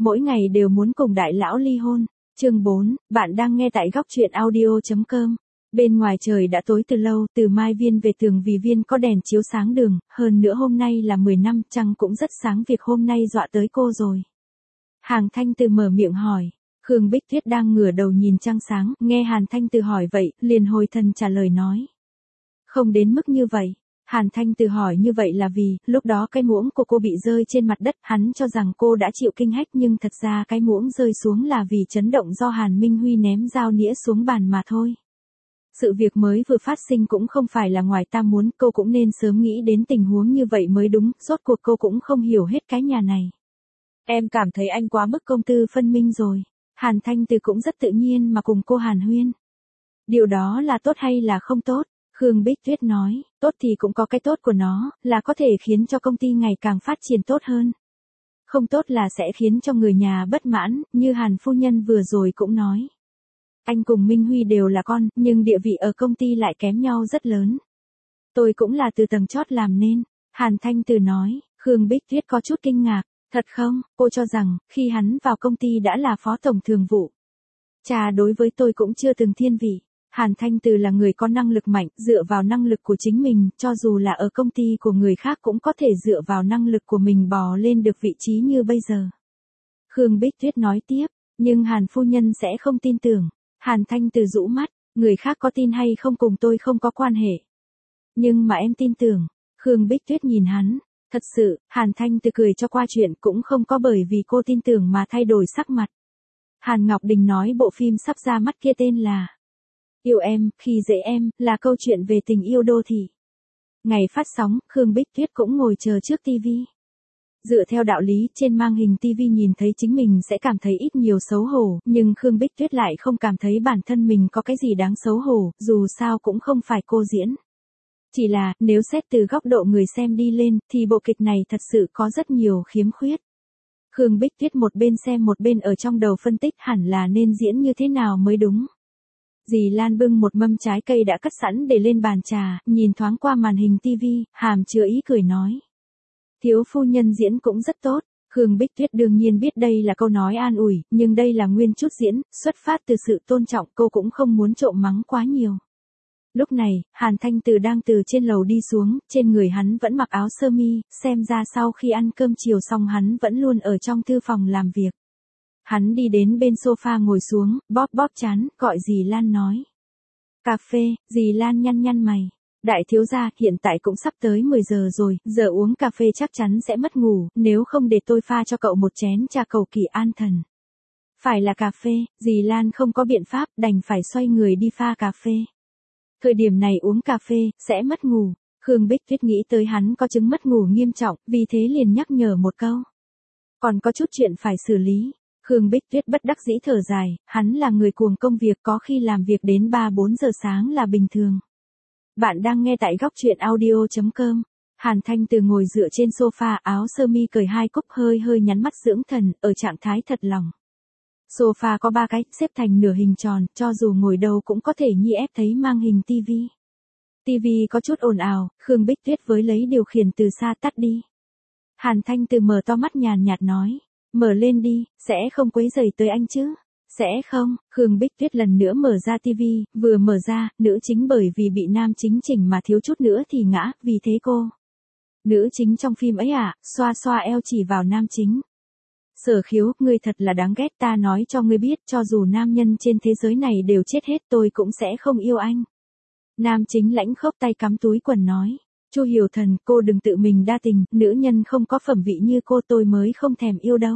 Mỗi ngày đều muốn cùng đại lão ly hôn. Chương 4, bạn đang nghe tại góc truyện audio.com. Bên ngoài trời đã tối từ lâu, từ Mai Viên về Tường Vì Viên có đèn chiếu sáng đường, hơn nữa hôm nay là 10 năm, trăng cũng rất sáng, việc hôm nay dọa tới cô rồi. Hàn Thanh Từ mở miệng hỏi. Khương Bích Tuyết đang ngửa đầu nhìn trăng sáng, nghe Hàn Thanh Từ hỏi vậy, liền hồi thần trả lời nói. Không đến mức như vậy. Hàn Thanh Từ hỏi như vậy là vì, lúc đó cái muỗng của cô bị rơi trên mặt đất, hắn cho rằng cô đã chịu kinh hách nhưng thật ra cái muỗng rơi xuống là vì chấn động do Hàn Minh Huy ném dao nĩa xuống bàn mà thôi. Sự việc mới vừa phát sinh cũng không phải là ngoài ta muốn, cô cũng nên sớm nghĩ đến tình huống như vậy mới đúng, rốt cuộc cô cũng không hiểu hết cái nhà này. Em cảm thấy anh quá mức công tư phân minh rồi. Hàn Thanh Từ cũng rất tự nhiên mà cùng cô hàn huyên. Điều đó là tốt hay là không tốt? Khương Bích Tuyết nói, tốt thì cũng có cái tốt của nó, là có thể khiến cho công ty ngày càng phát triển tốt hơn. Không tốt là sẽ khiến cho người nhà bất mãn, như Hàn phu nhân vừa rồi cũng nói. Anh cùng Minh Huy đều là con, nhưng địa vị ở công ty lại kém nhau rất lớn. Tôi cũng là từ tầng chót làm nên, Hàn Thanh Từ nói. Khương Bích Tuyết có chút kinh ngạc, thật không, cô cho rằng, khi hắn vào công ty đã là phó tổng thường vụ. Chà, đối với tôi cũng chưa từng thiên vị. Hàn Thanh Từ là người có năng lực mạnh, dựa vào năng lực của chính mình, cho dù là ở công ty của người khác cũng có thể dựa vào năng lực của mình bò lên được vị trí như bây giờ. Khương Bích Tuyết nói tiếp, nhưng Hàn phu nhân sẽ không tin tưởng. Hàn Thanh Từ rũ mắt, người khác có tin hay không cùng tôi không có quan hệ. Nhưng mà em tin tưởng. Khương Bích Tuyết nhìn hắn, thật sự, Hàn Thanh Từ cười cho qua chuyện, cũng không có bởi vì cô tin tưởng mà thay đổi sắc mặt. Hàn Ngọc Đình nói bộ phim sắp ra mắt kia tên là Yêu Em, Khi Dễ Em, là câu chuyện về tình yêu đô thị. Ngày phát sóng, Khương Bích Tuyết cũng ngồi chờ trước TV. Dựa theo đạo lý, trên màn hình TV nhìn thấy chính mình sẽ cảm thấy ít nhiều xấu hổ, nhưng Khương Bích Tuyết lại không cảm thấy bản thân mình có cái gì đáng xấu hổ, dù sao cũng không phải cô diễn. Chỉ là, nếu xét từ góc độ người xem đi lên, thì bộ kịch này thật sự có rất nhiều khiếm khuyết. Khương Bích Tuyết một bên xem một bên ở trong đầu phân tích hẳn là nên diễn như thế nào mới đúng. Dì Lan bưng một mâm trái cây đã cắt sẵn để lên bàn trà, nhìn thoáng qua màn hình TV, hàm chứa ý cười nói. Thiếu phu nhân diễn cũng rất tốt. Khương Bích Tuyết đương nhiên biết đây là câu nói an ủi, nhưng đây là nguyên chút diễn, xuất phát từ sự tôn trọng, cô cũng không muốn trộm mắng quá nhiều. Lúc này, Hàn Thanh Từ đang từ trên lầu đi xuống, trên người hắn vẫn mặc áo sơ mi, xem ra sau khi ăn cơm chiều xong hắn vẫn luôn ở trong thư phòng làm việc. Hắn đi đến bên sofa ngồi xuống, bóp bóp trán, gọi dì Lan nói. Cà phê, dì Lan nhăn nhăn mày. Đại thiếu gia, hiện tại cũng sắp tới 10 giờ rồi, giờ uống cà phê chắc chắn sẽ mất ngủ, nếu không để tôi pha cho cậu một chén trà cầu kỳ an thần. Phải là cà phê, dì Lan không có biện pháp, đành phải xoay người đi pha cà phê. Thời điểm này uống cà phê, sẽ mất ngủ. Khương Bích Tuyết nghĩ tới hắn có chứng mất ngủ nghiêm trọng, vì thế liền nhắc nhở một câu. Còn có chút chuyện phải xử lý. Khương Bích Tuyết bất đắc dĩ thở dài, hắn là người cuồng công việc, có khi làm việc đến 3-4 giờ sáng là bình thường. Bạn đang nghe tại góc truyện audio.com. Hàn Thanh Từ ngồi dựa trên sofa, áo sơ mi cởi 2 cúc, hơi nhắm mắt dưỡng thần, ở trạng thái thật lòng. Sofa có 3 cái, xếp thành nửa hình tròn, cho dù ngồi đâu cũng có thể nhi ép thấy màn hình TV. TV có chút ồn ào, Khương Bích Tuyết với lấy điều khiển từ xa tắt đi. Hàn Thanh Từ mở to mắt nhàn nhạt nói, mở lên đi, sẽ không quấy rầy tới anh chứ? Sẽ không. Khương Bích Tuyết lần nữa mở ra TV, vừa mở ra, nữ chính bởi vì bị nam chính chỉnh mà thiếu chút nữa thì ngã, vì thế cô. Nữ chính trong phim ấy xoa xoa eo chỉ vào nam chính. Sở Khiếu, ngươi thật là đáng ghét, ta nói cho ngươi biết, cho dù nam nhân trên thế giới này đều chết hết tôi cũng sẽ không yêu anh. Nam chính lãnh khốc tay cắm túi quần nói. Chu Hiểu Thần, cô đừng tự mình đa tình, nữ nhân không có phẩm vị như cô tôi mới không thèm yêu đâu.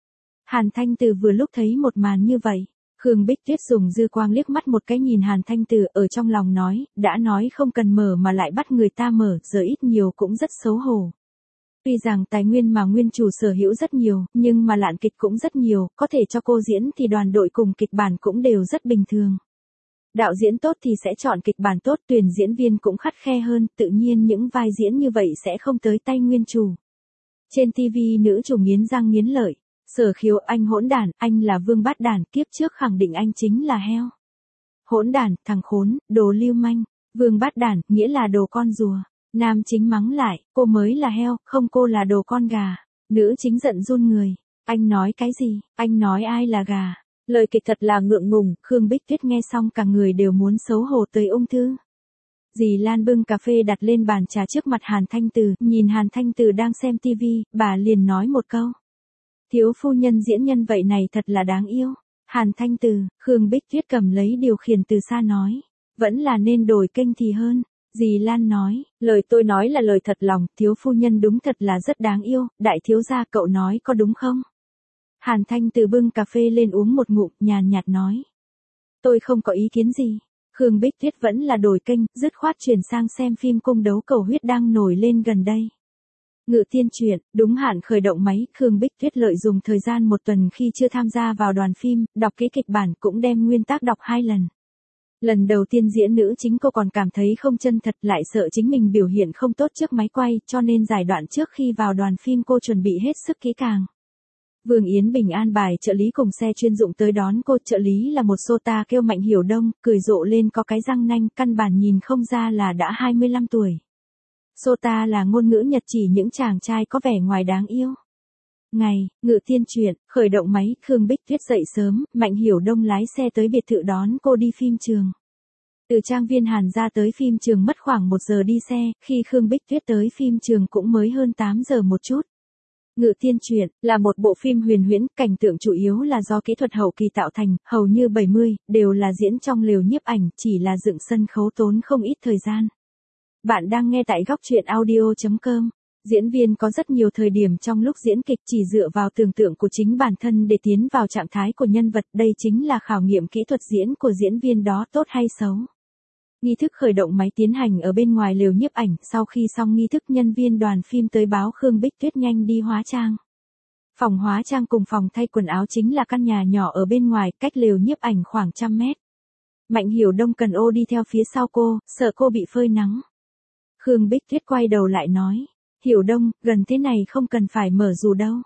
Hàn Thanh Từ vừa lúc thấy một màn như vậy. Khương Bích Tuyết dùng dư quang liếc mắt một cái nhìn Hàn Thanh Từ, ở trong lòng nói, đã nói không cần mở mà lại bắt người ta mở, giờ ít nhiều cũng rất xấu hổ. Tuy rằng tài nguyên mà nguyên chủ sở hữu rất nhiều, nhưng mà lạn kịch cũng rất nhiều, có thể cho cô diễn thì đoàn đội cùng kịch bản cũng đều rất bình thường. Đạo diễn tốt thì sẽ chọn kịch bản tốt, tuyển diễn viên cũng khắt khe hơn, tự nhiên những vai diễn như vậy sẽ không tới tay nguyên chủ. Trên TV nữ chủ nghiến răng nghiến lợi. Sở Khiếu, anh hỗn đản, anh là vương bát đản, kiếp trước khẳng định anh chính là heo. Hỗn đản, thằng khốn, đồ lưu manh. Vương bát đản, nghĩa là đồ con rùa. Nam chính mắng lại, cô mới là heo, không cô là đồ con gà. Nữ chính giận run người. Anh nói cái gì? Anh nói ai là gà? Lời kịch thật là ngượng ngùng, Khương Bích Tuyết nghe xong cả người đều muốn xấu hổ tới ung thư. Dì Lan bưng cà phê đặt lên bàn trà trước mặt Hàn Thanh Từ, nhìn Hàn Thanh Từ đang xem tivi, bà liền nói một câu. Thiếu phu nhân diễn nhân vậy này thật là đáng yêu. Hàn Thanh Từ, Khương Bích Tuyết cầm lấy điều khiển từ xa nói. Vẫn là nên đổi kênh thì hơn. Dì Lan nói, lời tôi nói là lời thật lòng, thiếu phu nhân đúng thật là rất đáng yêu, đại thiếu gia cậu nói có đúng không? Hàn Thanh Từ bưng cà phê lên uống một ngụm, nhàn nhạt nói. Tôi không có ý kiến gì. Khương Bích Tuyết vẫn là đổi kênh, dứt khoát chuyển sang xem phim cung đấu cầu huyết đang nổi lên gần đây. Ngự Tiên Truyện, đúng hạn khởi động máy, Khương Bích Tuyết lợi dụng thời gian một tuần khi chưa tham gia vào đoàn phim, đọc kỹ kịch bản cũng đem nguyên tác đọc 2 lần. Lần đầu tiên diễn nữ chính cô còn cảm thấy không chân thật, lại sợ chính mình biểu hiện không tốt trước máy quay, cho nên giải đoạn trước khi vào đoàn phim cô chuẩn bị hết sức kỹ càng. Vương Yến Bình an bài trợ lý cùng xe chuyên dụng tới đón cô, trợ lý là một sota kêu Mạnh Hiểu Đông, cười rộ lên có cái răng nanh, căn bản nhìn không ra là đã 25 tuổi. Sota là ngôn ngữ Nhật chỉ những chàng trai có vẻ ngoài đáng yêu. Ngày, Ngự Tiên Truyện, khởi động máy, Khương Bích Tuyết dậy sớm, Mạnh Hiểu Đông lái xe tới biệt thự đón cô đi phim trường. Từ trang viên Hàn ra tới phim trường mất khoảng 1 giờ đi xe, khi Khương Bích Tuyết tới phim trường cũng mới hơn 8 giờ một chút. Ngự Tiên Truyện là một bộ phim huyền huyễn, cảnh tượng chủ yếu là do kỹ thuật hậu kỳ tạo thành, hầu như 70 đều là diễn trong lều nhiếp ảnh, chỉ là dựng sân khấu tốn không ít thời gian. Bạn đang nghe tại góc truyện audio.com. Diễn viên có rất nhiều thời điểm trong lúc diễn kịch chỉ dựa vào tưởng tượng của chính bản thân để tiến vào trạng thái của nhân vật, đây chính là khảo nghiệm kỹ thuật diễn của diễn viên đó tốt hay xấu. Nghi thức khởi động máy tiến hành ở bên ngoài lều nhiếp ảnh, sau khi xong nghi thức nhân viên đoàn phim tới báo Khương Bích Tuyết nhanh đi hóa trang. Phòng hóa trang cùng phòng thay quần áo chính là căn nhà nhỏ ở bên ngoài, cách lều nhiếp ảnh khoảng 100 mét. Mạnh Hiểu Đông cần ô đi theo phía sau cô, sợ cô bị phơi nắng. Khương Bích Tuyết quay đầu lại nói, Hiểu Đông, gần thế này không cần phải mở dù đâu.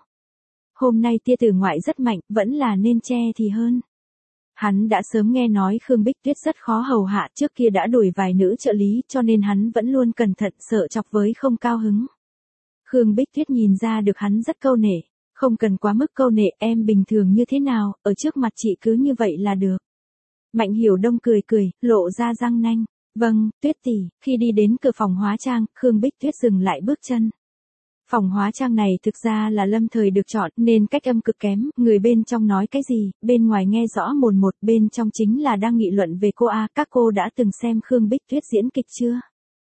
Hôm nay tia tử ngoại rất mạnh, vẫn là nên che thì hơn. Hắn đã sớm nghe nói Khương Bích Tuyết rất khó hầu hạ, trước kia đã đuổi vài nữ trợ lý cho nên hắn vẫn luôn cẩn thận, sợ chọc với không cao hứng. Khương Bích Tuyết nhìn ra được hắn rất câu nể, không cần quá mức câu nể, em bình thường như thế nào, ở trước mặt chị cứ như vậy là được. Mạnh Hiểu Đông cười cười, lộ ra răng nanh. Vâng, Tuyết tỷ. Khi đi đến cửa phòng hóa trang, Khương Bích Tuyết dừng lại bước chân. Phòng hóa trang này thực ra là lâm thời được chọn nên cách âm cực kém, người bên trong nói cái gì, bên ngoài nghe rõ mồn một, bên trong chính là đang nghị luận về cô a. Các cô đã từng xem Khương Bích Tuyết diễn kịch chưa?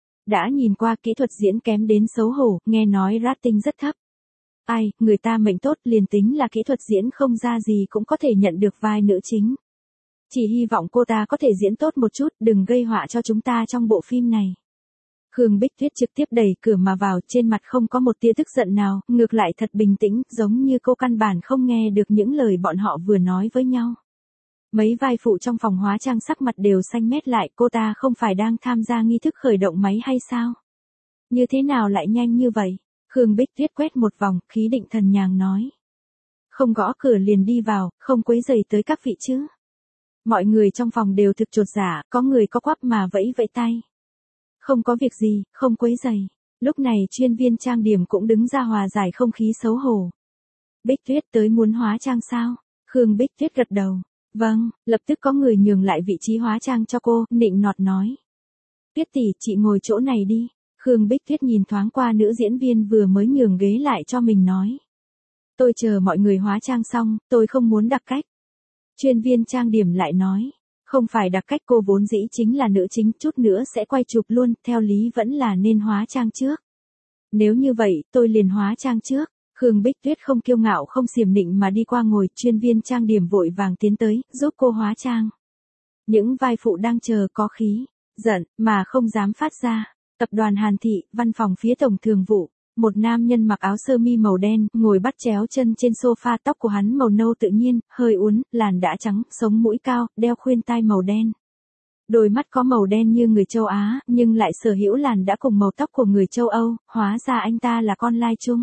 Đã nhìn qua kỹ thuật diễn kém đến xấu hổ, nghe nói rating rất thấp. Ai, người ta mệnh tốt, liền tính là kỹ thuật diễn không ra gì cũng có thể nhận được vai nữ chính. Chỉ hy vọng cô ta có thể diễn tốt một chút, đừng gây họa cho chúng ta trong bộ phim này. Khương Bích Tuyết trực tiếp đẩy cửa mà vào, trên mặt không có một tia tức giận nào, ngược lại thật bình tĩnh, giống như cô căn bản không nghe được những lời bọn họ vừa nói với nhau. Mấy vai phụ trong phòng hóa trang sắc mặt đều xanh mét lại, cô ta không phải đang tham gia nghi thức khởi động máy hay sao? Như thế nào lại nhanh như vậy? Khương Bích Tuyết quét một vòng, khí định thần nhàn nói. Không gõ cửa liền đi vào, không quấy rầy tới các vị chứ. Mọi người trong phòng đều thực chột dạ, có người có quắp mà vẫy vẫy tay. Không có việc gì, không quấy rầy. Lúc này chuyên viên trang điểm cũng đứng ra hòa giải không khí xấu hổ. Bích Tuyết tới muốn hóa trang sao? Khương Bích Tuyết gật đầu. Vâng, lập tức có người nhường lại vị trí hóa trang cho cô, nịnh nọt nói. Tuyết tỷ, chị ngồi chỗ này đi. Khương Bích Tuyết nhìn thoáng qua nữ diễn viên vừa mới nhường ghế lại cho mình nói. Tôi chờ mọi người hóa trang xong, tôi không muốn đặc cách. Chuyên viên trang điểm lại nói. Không phải đặc cách, cô vốn dĩ chính là nữ chính, chút nữa sẽ quay chụp luôn, theo lý vẫn là nên hóa trang trước. Nếu như vậy, tôi liền hóa trang trước. Khương Bích Tuyết không kiêu ngạo không xiểm nịnh mà đi qua ngồi, chuyên viên trang điểm vội vàng tiến tới, giúp cô hóa trang. Những vai phụ đang chờ có khí, giận, mà không dám phát ra. Tập đoàn Hàn Thị, văn phòng phía tổng thường vụ. Một nam nhân mặc áo sơ mi màu đen, ngồi bắt chéo chân trên sofa, tóc của hắn màu nâu tự nhiên, hơi uốn, làn đã trắng, sống mũi cao, đeo khuyên tai màu đen. Đôi mắt có màu đen như người châu Á, nhưng lại sở hữu làn đã cùng màu tóc của người châu Âu, hóa ra anh ta là con lai chung.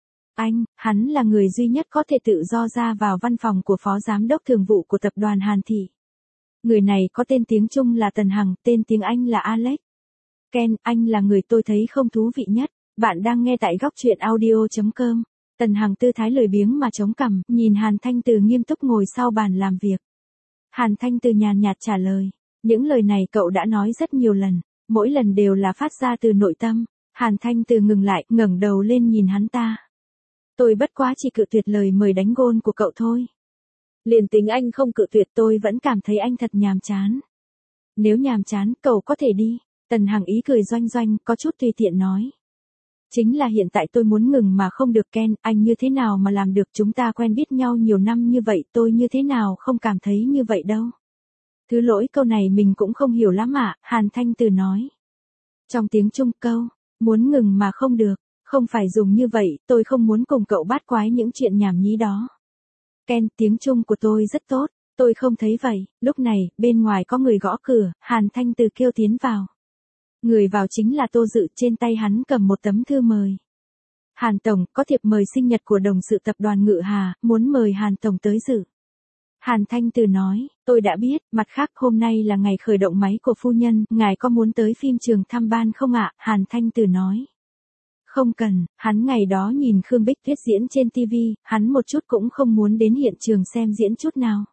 Hắn là người duy nhất có thể tự do ra vào văn phòng của phó giám đốc thường vụ của tập đoàn Hàn Thị. Người này có tên tiếng Trung là Tần Hằng, tên tiếng Anh là Alex. Ken, anh là người tôi thấy không thú vị nhất. Bạn đang nghe tại góc truyện audio.com. Tần Hằng tư thái lười biếng mà chống cằm, nhìn Hàn Thanh Từ nghiêm túc ngồi sau bàn làm việc. Hàn Thanh Từ nhàn nhạt trả lời. Những lời này cậu đã nói rất nhiều lần, mỗi lần đều là phát ra từ nội tâm. Hàn Thanh Từ ngừng lại, ngẩng đầu lên nhìn hắn ta. Tôi bất quá chỉ cự tuyệt lời mời đánh gôn của cậu thôi. Liền tính anh không cự tuyệt tôi vẫn cảm thấy anh thật nhàm chán. Nếu nhàm chán, cậu có thể đi. Tần Hằng ý cười doanh doanh, có chút tùy tiện nói. Chính là hiện tại tôi muốn ngừng mà không được Ken, anh như thế nào mà làm được, chúng ta quen biết nhau nhiều năm như vậy, tôi như thế nào không cảm thấy như vậy đâu. Thứ lỗi câu này mình cũng không hiểu lắm ạ, Hàn Thanh Từ nói. Trong tiếng Trung câu, muốn ngừng mà không được, không phải dùng như vậy, tôi không muốn cùng cậu bát quái những chuyện nhảm nhí đó. Ken, tiếng Trung của tôi rất tốt, tôi không thấy vậy. Lúc này, bên ngoài có người gõ cửa, Hàn Thanh Từ kêu tiến vào. Người vào chính là Tô Dự, trên tay hắn cầm một tấm thư mời. Hàn Tổng, có thiệp mời sinh nhật của đồng sự tập đoàn Ngự Hà, muốn mời Hàn Tổng tới dự. Hàn Thanh Từ nói, tôi đã biết, mặt khác hôm nay là ngày khởi động máy của phu nhân, ngài có muốn tới phim trường thăm ban không ạ? Hàn Thanh Từ nói. Không cần, hắn ngày đó nhìn Khương Bích Tuyết diễn trên TV, hắn một chút cũng không muốn đến hiện trường xem diễn chút nào.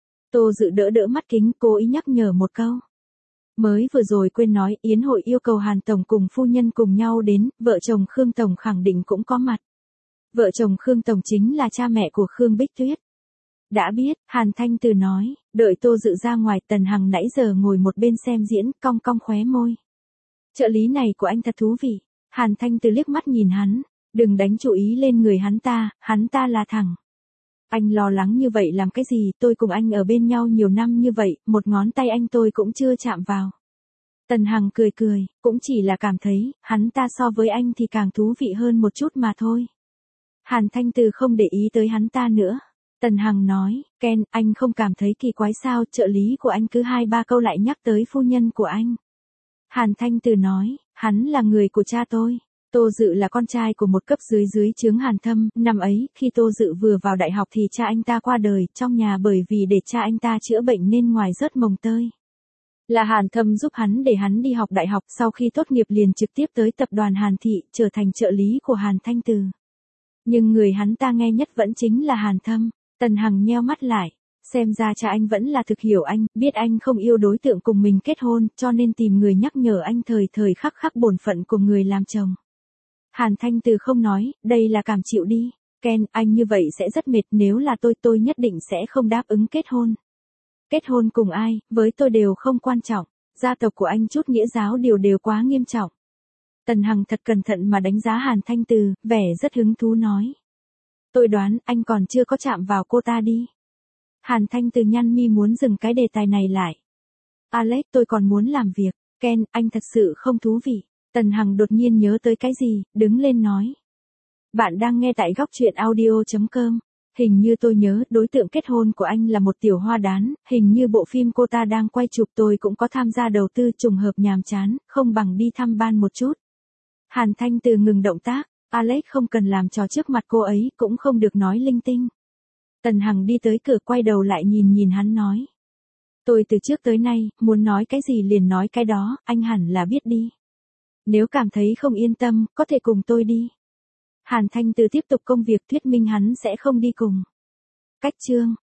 Tô Dự đỡ đỡ mắt kính, cố ý nhắc nhở một câu. Mới vừa rồi quên nói, yến hội yêu cầu Hàn Tổng cùng phu nhân cùng nhau đến, vợ chồng Khương Tổng khẳng định cũng có mặt. Vợ chồng Khương Tổng chính là cha mẹ của Khương Bích Tuyết. Đã biết, Hàn Thanh Từ nói, đợi Tô Dự ra ngoài, Tần Hằng nãy giờ ngồi một bên xem diễn, cong cong khóe môi. Trợ lý này của anh thật thú vị. Hàn Thanh Từ liếc mắt nhìn hắn, đừng đánh chú ý lên người hắn ta là thẳng. Anh lo lắng như vậy làm cái gì, tôi cùng anh ở bên nhau nhiều năm như vậy, một ngón tay anh tôi cũng chưa chạm vào. Tần Hằng cười cười, cũng chỉ là cảm thấy, hắn ta so với anh thì càng thú vị hơn một chút mà thôi. Hàn Thanh Từ không để ý tới hắn ta nữa. Tần Hằng nói, Ken, anh không cảm thấy kỳ quái sao, trợ lý của anh cứ 2-3 câu lại nhắc tới phu nhân của anh. Hàn Thanh Từ nói, hắn là người của cha tôi. Tô Dự là con trai của một cấp dưới dưới trướng Hàn Thâm, năm ấy, khi Tô Dự vừa vào đại học thì cha anh ta qua đời, trong nhà bởi vì để cha anh ta chữa bệnh nên ngoài rớt mồng tơi. Là Hàn Thâm giúp hắn để hắn đi học đại học, sau khi tốt nghiệp liền trực tiếp tới tập đoàn Hàn Thị, trở thành trợ lý của Hàn Thanh Từ. Nhưng người hắn ta nghe nhất vẫn chính là Hàn Thâm. Tần Hằng nheo mắt lại, xem ra cha anh vẫn là thực hiểu anh, biết anh không yêu đối tượng cùng mình kết hôn, cho nên tìm người nhắc nhở anh thời thời khắc khắc bổn phận của người làm chồng. Hàn Thanh Từ không nói, đây là cảm chịu đi. Ken, anh như vậy sẽ rất mệt, nếu là tôi nhất định sẽ không đáp ứng kết hôn. Kết hôn cùng ai, với tôi đều không quan trọng, gia tộc của anh chút nghĩa giáo đều quá nghiêm trọng. Tần Hằng thật cẩn thận mà đánh giá Hàn Thanh Từ, vẻ rất hứng thú nói. Tôi đoán anh còn chưa có chạm vào cô ta đi. Hàn Thanh Từ nhăn mi muốn dừng cái đề tài này lại. Alex, tôi còn muốn làm việc. Ken, anh thật sự không thú vị. Tần Hằng đột nhiên nhớ tới cái gì, đứng lên nói. Bạn đang nghe tại góc truyện audio.com. Hình như tôi nhớ đối tượng kết hôn của anh là một tiểu hoa đán, hình như bộ phim cô ta đang quay chụp, tôi cũng có tham gia đầu tư, trùng hợp nhàm chán, không bằng đi thăm ban một chút. Hàn Thanh Từ ngừng động tác, Alex không cần làm trò trước mặt cô ấy, cũng không được nói linh tinh. Tần Hằng đi tới cửa, quay đầu lại nhìn hắn nói. Tôi từ trước tới nay, muốn nói cái gì liền nói cái đó, anh hẳn là biết đi. Nếu cảm thấy không yên tâm, có thể cùng tôi đi. Hàn Thanh Từ tiếp tục công việc, thuyết minh hắn sẽ không đi cùng. Cách chương.